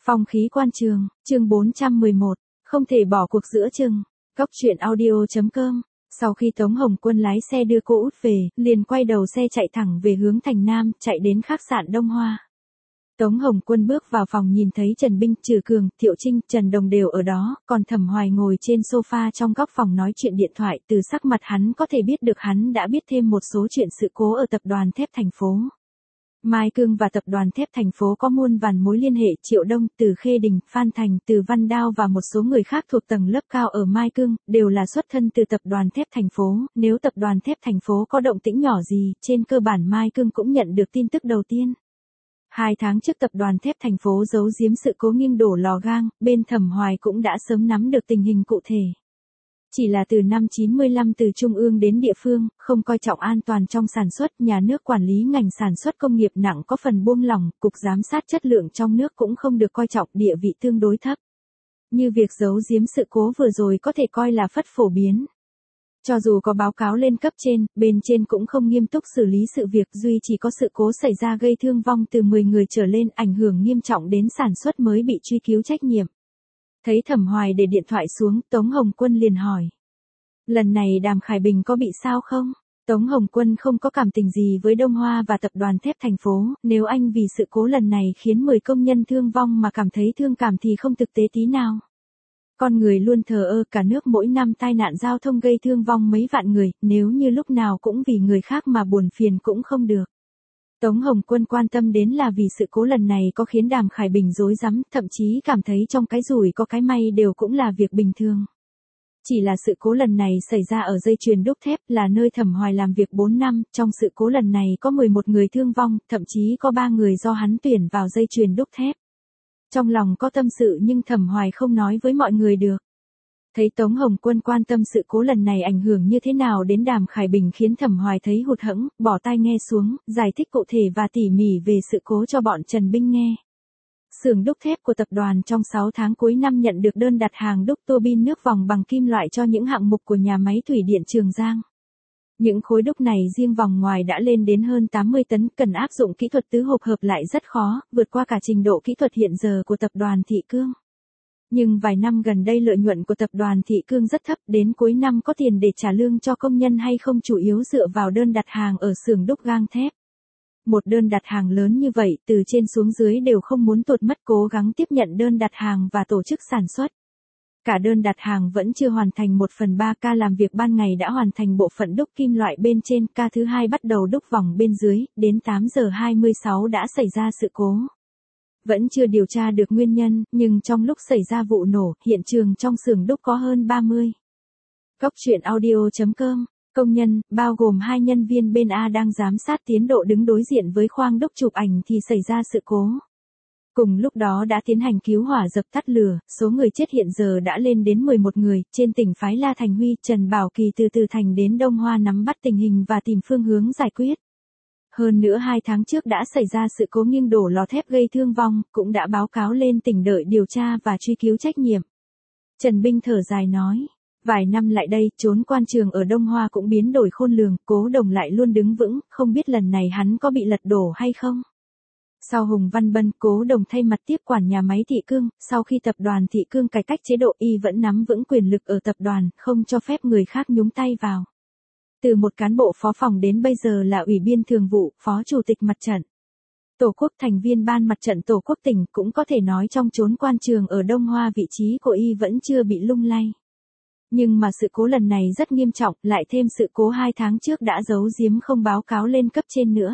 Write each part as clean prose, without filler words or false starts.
Phong khí quan trường, chương 411, không thể bỏ cuộc giữa chừng. Góc truyện audio.com. Sau khi Tống Hồng Quân lái xe đưa cô út về, liền quay đầu xe chạy thẳng về hướng thành Nam, chạy đến khách sạn Đông Hoa. Tống Hồng Quân bước vào phòng nhìn thấy Trần Binh, Trừ Cường, Thiệu Trinh, Trần Đồng đều ở đó, còn Thẩm Hoài ngồi trên sofa trong góc phòng nói chuyện điện thoại. Từ sắc mặt hắn có thể biết được hắn đã biết thêm một số chuyện sự cố ở tập đoàn thép thành phố. Mai Cương và tập đoàn thép thành phố có muôn vàn mối liên hệ. Triệu Đông, Từ Khê Đình, Phan Thành, Từ Văn Đao và một số người khác thuộc tầng lớp cao ở Mai Cương, đều là xuất thân từ tập đoàn thép thành phố. Nếu tập đoàn thép thành phố có động tĩnh nhỏ gì, trên cơ bản Mai Cương cũng nhận được tin tức đầu tiên. 2 tháng trước tập đoàn thép thành phố giấu giếm sự cố nghiêng đổ lò gang, bên Thẩm Hoài cũng đã sớm nắm được tình hình cụ thể. Chỉ là từ năm 95 từ trung ương đến địa phương, không coi trọng an toàn trong sản xuất, nhà nước quản lý ngành sản xuất công nghiệp nặng có phần buông lỏng, cục giám sát chất lượng trong nước cũng không được coi trọng, địa vị tương đối thấp. Như việc giấu giếm sự cố vừa rồi có thể coi là phất phổ biến. Cho dù có báo cáo lên cấp trên, bên trên cũng không nghiêm túc xử lý sự việc, duy chỉ có sự cố xảy ra gây thương vong từ 10 người trở lên, ảnh hưởng nghiêm trọng đến sản xuất mới bị truy cứu trách nhiệm. Thấy Thẩm Hoài để điện thoại xuống, Tống Hồng Quân liền hỏi. Lần này Đàm Khải Bình có bị sao không? Tống Hồng Quân không có cảm tình gì với Đông Hoa và tập đoàn thép thành phố, nếu anh vì sự cố lần này khiến 10 công nhân thương vong mà cảm thấy thương cảm thì không thực tế tí nào. Con người luôn thờ ơ, cả nước mỗi năm tai nạn giao thông gây thương vong mấy vạn người, nếu như lúc nào cũng vì người khác mà buồn phiền cũng không được. Tống Hồng Quân quan tâm đến là vì sự cố lần này có khiến Đàm Khải Bình rối rắm, thậm chí cảm thấy trong cái rủi có cái may đều cũng là việc bình thường. Chỉ là sự cố lần này xảy ra ở dây chuyền đúc thép, là nơi Thẩm Hoài làm việc 4 năm, trong sự cố lần này có 11 người thương vong, thậm chí có 3 người do hắn tuyển vào dây chuyền đúc thép. Trong lòng có tâm sự nhưng Thẩm Hoài không nói với mọi người được. Thấy Tống Hồng Quân quan tâm sự cố lần này ảnh hưởng như thế nào đến Đàm Khải Bình khiến Thẩm Hoài thấy hụt hẫng, bỏ tai nghe xuống, giải thích cụ thể và tỉ mỉ về sự cố cho bọn Trần Binh nghe. Xưởng đúc thép của tập đoàn trong 6 tháng cuối năm nhận được đơn đặt hàng đúc tua bin nước vòng bằng kim loại cho những hạng mục của nhà máy thủy điện Trường Giang. Những khối đúc này riêng vòng ngoài đã lên đến hơn 80 tấn, cần áp dụng kỹ thuật tứ hộp hợp lại rất khó, vượt qua cả trình độ kỹ thuật hiện giờ của tập đoàn Thị Cương. Nhưng vài năm gần đây lợi nhuận của tập đoàn Thị Cương rất thấp, đến cuối năm có tiền để trả lương cho công nhân hay không chủ yếu dựa vào đơn đặt hàng ở xưởng đúc gang thép. Một đơn đặt hàng lớn như vậy, từ trên xuống dưới đều không muốn tuột mất, cố gắng tiếp nhận đơn đặt hàng và tổ chức sản xuất. Cả đơn đặt hàng vẫn chưa hoàn thành 1/3, ca làm việc ban ngày đã hoàn thành bộ phận đúc kim loại bên trên, ca thứ hai bắt đầu đúc vòng bên dưới, đến 8 giờ 26 đã xảy ra sự cố. Vẫn chưa điều tra được nguyên nhân, nhưng trong lúc xảy ra vụ nổ, hiện trường trong xưởng đúc có hơn 30. Góc truyện audio.com. Công nhân, bao gồm 2 nhân viên bên A đang giám sát tiến độ đứng đối diện với khoang đúc chụp ảnh thì xảy ra sự cố. Cùng lúc đó đã tiến hành cứu hỏa dập tắt lửa, số người chết hiện giờ đã lên đến 11 người, trên tỉnh phái La Thành Huy, Trần Bảo Kỳ từ Từ Thành đến Đông Hoa nắm bắt tình hình và tìm phương hướng giải quyết. Hơn nữa 2 tháng trước đã xảy ra sự cố nghiêng đổ lò thép gây thương vong, cũng đã báo cáo lên tỉnh đợi điều tra và truy cứu trách nhiệm. Trần Binh thở dài nói. Vài năm lại đây, chốn quan trường ở Đông Hoa cũng biến đổi khôn lường, Cố Đồng lại luôn đứng vững, không biết lần này hắn có bị lật đổ hay không. Sau Hùng Văn Bân, Cố Đồng thay mặt tiếp quản nhà máy Thị Cương, sau khi tập đoàn Thị Cương cải cách chế độ y vẫn nắm vững quyền lực ở tập đoàn, không cho phép người khác nhúng tay vào. Từ một cán bộ phó phòng đến bây giờ là ủy viên thường vụ, phó chủ tịch mặt trận Tổ quốc, thành viên ban mặt trận Tổ quốc tỉnh, cũng có thể nói trong chốn quan trường ở Đông Hoa vị trí của y vẫn chưa bị lung lay. Nhưng mà sự cố lần này rất nghiêm trọng, lại thêm sự cố 2 tháng trước đã giấu giếm không báo cáo lên cấp trên nữa.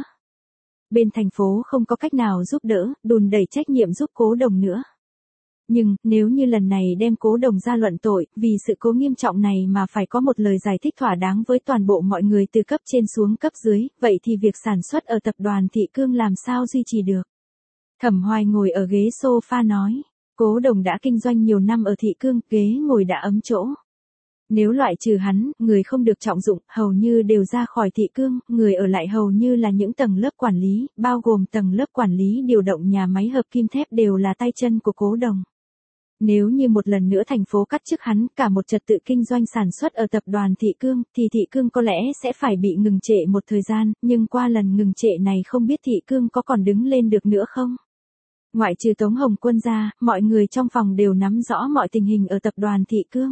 Bên thành phố không có cách nào giúp đỡ, đùn đẩy trách nhiệm giúp Cố Đồng nữa. Nhưng, nếu như lần này đem Cố Đồng ra luận tội, vì sự cố nghiêm trọng này mà phải có một lời giải thích thỏa đáng với toàn bộ mọi người từ cấp trên xuống cấp dưới, vậy thì việc sản xuất ở tập đoàn Thị Cương làm sao duy trì được? Thẩm Hoài ngồi ở ghế sofa nói, Cố Đồng đã kinh doanh nhiều năm ở Thị Cương, ghế ngồi đã ấm chỗ. Nếu loại trừ hắn, người không được trọng dụng, hầu như đều ra khỏi Thị Cương, người ở lại hầu như là những tầng lớp quản lý, bao gồm tầng lớp quản lý điều động nhà máy hợp kim thép đều là tay chân của Cố Đồng. Nếu như một lần nữa thành phố cắt chức hắn, cả một trật tự kinh doanh sản xuất ở tập đoàn Thị Cương, thì Thị Cương có lẽ sẽ phải bị ngừng trệ một thời gian, nhưng qua lần ngừng trệ này không biết Thị Cương có còn đứng lên được nữa không? Ngoại trừ Tống Hồng Quân ra, mọi người trong phòng đều nắm rõ mọi tình hình ở tập đoàn Thị Cương.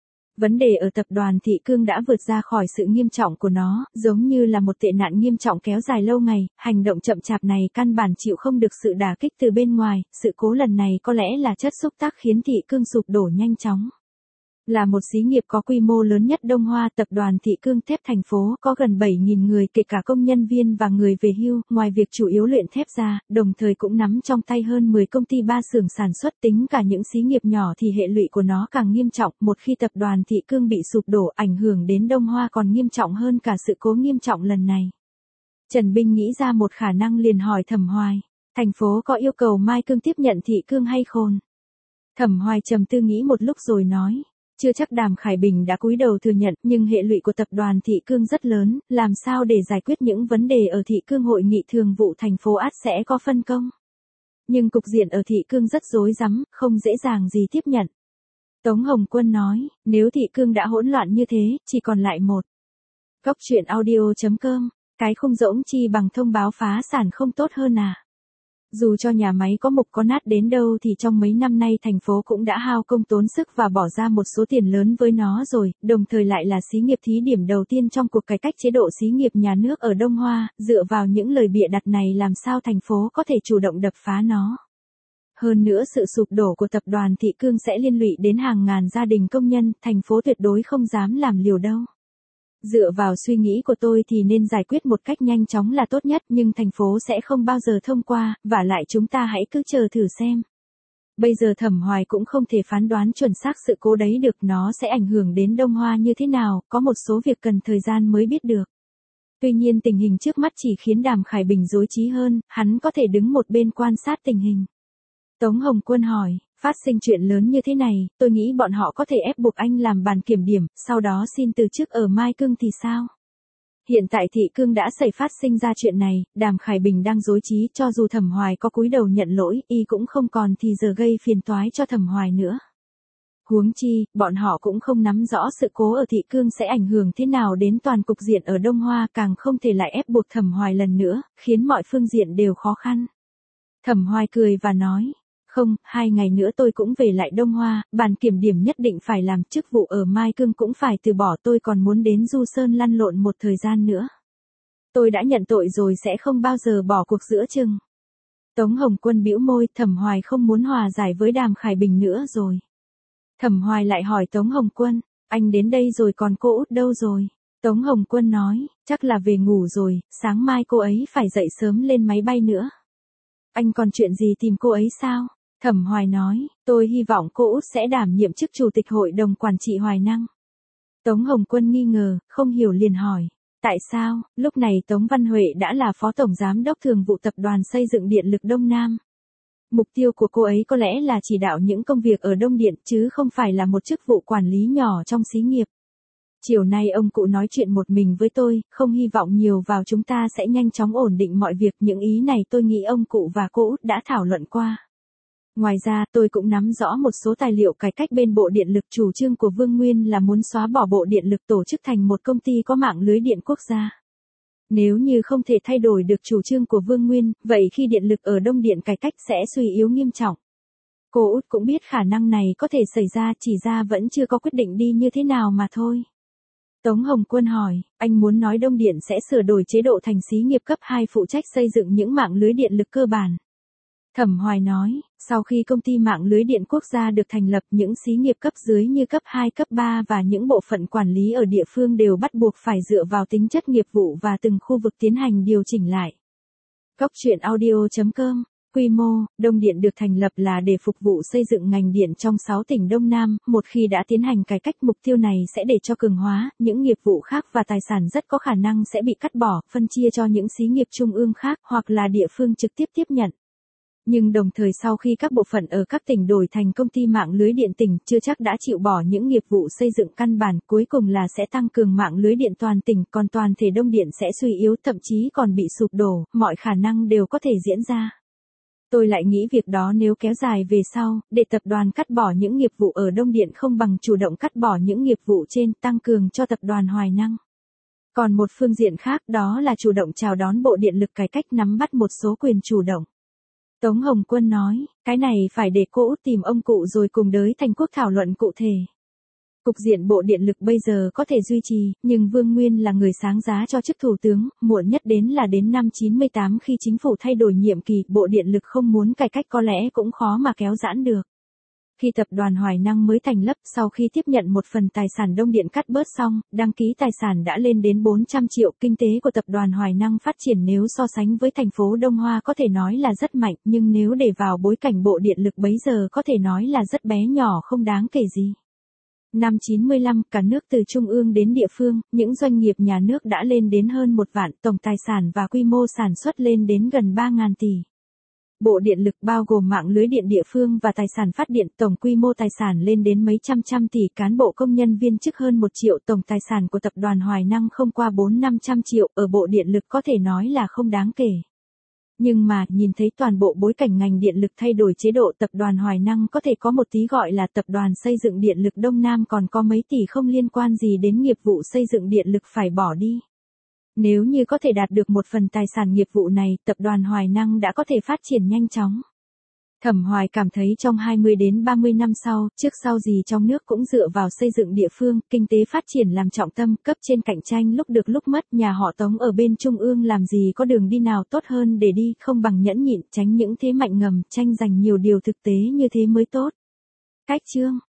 Vấn đề ở tập đoàn Thị Cương đã vượt ra khỏi sự nghiêm trọng của nó, giống như là một tệ nạn nghiêm trọng kéo dài lâu ngày, hành động chậm chạp này căn bản chịu không được sự đả kích từ bên ngoài, sự cố lần này có lẽ là chất xúc tác khiến Thị Cương sụp đổ nhanh chóng. Là một xí nghiệp có quy mô lớn nhất Đông Hoa, tập đoàn Thị Cương Thép thành phố có gần 7.000 người kể cả công nhân viên và người về hưu, ngoài việc chủ yếu luyện thép ra, đồng thời cũng nắm trong tay hơn 10 công ty ba xưởng sản xuất, tính cả những xí nghiệp nhỏ thì hệ lụy của nó càng nghiêm trọng, một khi tập đoàn Thị Cương bị sụp đổ ảnh hưởng đến Đông Hoa còn nghiêm trọng hơn cả sự cố nghiêm trọng lần này. Trần Binh nghĩ ra một khả năng liền hỏi Thẩm Hoài, thành phố có yêu cầu Mai Cương tiếp nhận Thị Cương hay khôn? Thẩm Hoài trầm tư nghĩ một lúc rồi nói. Chưa chắc Đàm Khải Bình đã cúi đầu thừa nhận, nhưng hệ lụy của tập đoàn Thị Cương rất lớn, làm sao để giải quyết những vấn đề ở Thị Cương, hội nghị thường vụ thành phố ắt sẽ có phân công. Nhưng cục diện ở Thị Cương rất rối rắm, không dễ dàng gì tiếp nhận. Tống Hồng Quân nói, nếu Thị Cương đã hỗn loạn như thế, chỉ còn lại một. Góc truyện audio.com, cái không rỗng chi bằng thông báo phá sản không tốt hơn à? Dù cho nhà máy có mục có nát đến đâu thì trong mấy năm nay thành phố cũng đã hao công tốn sức và bỏ ra một số tiền lớn với nó rồi, đồng thời lại là xí nghiệp thí điểm đầu tiên trong cuộc cải cách chế độ xí nghiệp nhà nước ở Đông Hoa, dựa vào những lời bịa đặt này làm sao thành phố có thể chủ động đập phá nó. Hơn nữa sự sụp đổ của tập đoàn Thị Cương sẽ liên lụy đến hàng ngàn gia đình công nhân, thành phố tuyệt đối không dám làm liều đâu. Dựa vào suy nghĩ của tôi thì nên giải quyết một cách nhanh chóng là tốt nhất, nhưng thành phố sẽ không bao giờ thông qua, vả lại chúng ta hãy cứ chờ thử xem. Bây giờ Thẩm Hoài cũng không thể phán đoán chuẩn xác sự cố đấy được, nó sẽ ảnh hưởng đến Đông Hoa như thế nào, có một số việc cần thời gian mới biết được. Tuy nhiên tình hình trước mắt chỉ khiến Đàm Khải Bình rối trí hơn, hắn có thể đứng một bên quan sát tình hình. Tống Hồng Quân hỏi, phát sinh chuyện lớn như thế này, tôi nghĩ bọn họ có thể ép buộc anh làm bàn kiểm điểm, sau đó xin từ chức ở Mai Cương thì sao? Hiện tại Thị Cương đã xảy phát sinh ra chuyện này, Đàm Khải Bình đang rối trí, cho dù Thẩm Hoài có cúi đầu nhận lỗi, y cũng không còn thì giờ gây phiền toái cho Thẩm Hoài nữa. Huống chi, bọn họ cũng không nắm rõ sự cố ở Thị Cương sẽ ảnh hưởng thế nào đến toàn cục diện ở Đông Hoa, càng không thể lại ép buộc Thẩm Hoài lần nữa, khiến mọi phương diện đều khó khăn. Thẩm Hoài cười và nói. Không, 2 ngày nữa tôi cũng về lại Đông Hoa, bàn kiểm điểm nhất định phải làm, chức vụ ở Mai Cương cũng phải từ bỏ, tôi còn muốn đến Du Sơn lăn lộn một thời gian nữa. Tôi đã nhận tội rồi sẽ không bao giờ bỏ cuộc giữa chừng. Tống Hồng Quân bĩu môi, Thẩm Hoài không muốn hòa giải với Đàm Khải Bình nữa rồi. Thẩm Hoài lại hỏi Tống Hồng Quân, anh đến đây rồi còn cô út đâu rồi? Tống Hồng Quân nói, chắc là về ngủ rồi, sáng mai cô ấy phải dậy sớm lên máy bay nữa. Anh còn chuyện gì tìm cô ấy sao? Thẩm Hoài nói, tôi hy vọng cô út sẽ đảm nhiệm chức chủ tịch hội đồng quản trị Hoài Năng. Tống Hồng Quân nghi ngờ, không hiểu liền hỏi, tại sao? Lúc này Tống Văn Huệ đã là phó tổng giám đốc thường vụ tập đoàn xây dựng điện lực Đông Nam. Mục tiêu của cô ấy có lẽ là chỉ đạo những công việc ở Đông Điện chứ không phải là một chức vụ quản lý nhỏ trong xí nghiệp. Chiều nay ông cụ nói chuyện một mình với tôi, không hy vọng nhiều vào chúng ta sẽ nhanh chóng ổn định mọi việc, những ý này tôi nghĩ ông cụ và cô út đã thảo luận qua. Ngoài ra, tôi cũng nắm rõ một số tài liệu cải cách bên Bộ Điện lực, chủ trương của Vương Nguyên là muốn xóa bỏ Bộ Điện lực tổ chức thành một công ty có mạng lưới điện quốc gia. Nếu như không thể thay đổi được chủ trương của Vương Nguyên, vậy khi điện lực ở Đông Điện cải cách sẽ suy yếu nghiêm trọng. Cô út cũng biết khả năng này có thể xảy ra, chỉ ra vẫn chưa có quyết định đi như thế nào mà thôi. Tống Hồng Quân hỏi, anh muốn nói Đông Điện sẽ sửa đổi chế độ thành xí nghiệp cấp 2 phụ trách xây dựng những mạng lưới điện lực cơ bản. Thẩm Hoài nói, sau khi công ty mạng lưới điện quốc gia được thành lập, những xí nghiệp cấp dưới như cấp 2, cấp 3 và những bộ phận quản lý ở địa phương đều bắt buộc phải dựa vào tính chất nghiệp vụ và từng khu vực tiến hành điều chỉnh lại. Góc truyện audio.com, quy mô, Đông Điện được thành lập là để phục vụ xây dựng ngành điện trong 6 tỉnh Đông Nam, một khi đã tiến hành cải cách mục tiêu này sẽ để cho cường hóa, những nghiệp vụ khác và tài sản rất có khả năng sẽ bị cắt bỏ, phân chia cho những xí nghiệp trung ương khác hoặc là địa phương trực tiếp tiếp nhận. Nhưng đồng thời sau khi các bộ phận ở các tỉnh đổi thành công ty mạng lưới điện tỉnh, chưa chắc đã chịu bỏ những nghiệp vụ xây dựng căn bản, cuối cùng là sẽ tăng cường mạng lưới điện toàn tỉnh, còn toàn thể Đông Điện sẽ suy yếu, thậm chí còn bị sụp đổ, mọi khả năng đều có thể diễn ra. Tôi lại nghĩ việc đó nếu kéo dài về sau, để tập đoàn cắt bỏ những nghiệp vụ ở Đông Điện không bằng chủ động cắt bỏ những nghiệp vụ trên, tăng cường cho tập đoàn Hoài Năng. Còn một phương diện khác đó là chủ động chào đón Bộ Điện lực cải cách nắm bắt một số quyền chủ động. Tống Hồng Quân nói, cái này phải để cô út tìm ông cụ rồi cùng đới Thành Quốc thảo luận cụ thể. Cục diện bộ điện lực bây giờ có thể duy trì, nhưng Vương Nguyên là người sáng giá cho chức thủ tướng, muộn nhất đến là đến năm 98 khi chính phủ thay đổi nhiệm kỳ, bộ điện lực không muốn cải cách có lẽ cũng khó mà kéo giãn được. Khi tập đoàn Hoài Năng mới thành lập, sau khi tiếp nhận một phần tài sản Đông Điện cắt bớt xong, đăng ký tài sản đã lên đến 400 triệu. Kinh tế của tập đoàn Hoài Năng phát triển nếu so sánh với thành phố Đông Hoa có thể nói là rất mạnh, nhưng nếu để vào bối cảnh bộ điện lực bấy giờ có thể nói là rất bé nhỏ, không đáng kể gì. Năm 95, cả nước từ trung ương đến địa phương, những doanh nghiệp nhà nước đã lên đến hơn 1 vạn, tổng tài sản và quy mô sản xuất lên đến gần 3.000 tỷ. Bộ điện lực bao gồm mạng lưới điện địa phương và tài sản phát điện, tổng quy mô tài sản lên đến mấy trăm tỷ, cán bộ công nhân viên chức hơn 1 triệu, tổng tài sản của tập đoàn Hoài Năng không qua 400-500 triệu, ở bộ điện lực có thể nói là không đáng kể. Nhưng mà, nhìn thấy toàn bộ bối cảnh ngành điện lực thay đổi chế độ, tập đoàn Hoài Năng có thể có một tí gọi là tập đoàn xây dựng điện lực Đông Nam còn có mấy tỷ không liên quan gì đến nghiệp vụ xây dựng điện lực phải bỏ đi. Nếu như có thể đạt được một phần tài sản nghiệp vụ này, tập đoàn Hoài Năng đã có thể phát triển nhanh chóng. Thẩm Hoài cảm thấy trong 20 đến 30 năm sau, trước sau gì trong nước cũng dựa vào xây dựng địa phương, kinh tế phát triển làm trọng tâm, cấp trên cạnh tranh lúc được lúc mất, nhà họ Tống ở bên trung ương làm gì có đường đi nào tốt hơn để đi, không bằng nhẫn nhịn, tránh những thế mạnh ngầm, tranh giành nhiều điều thực tế như thế mới tốt. Cách chương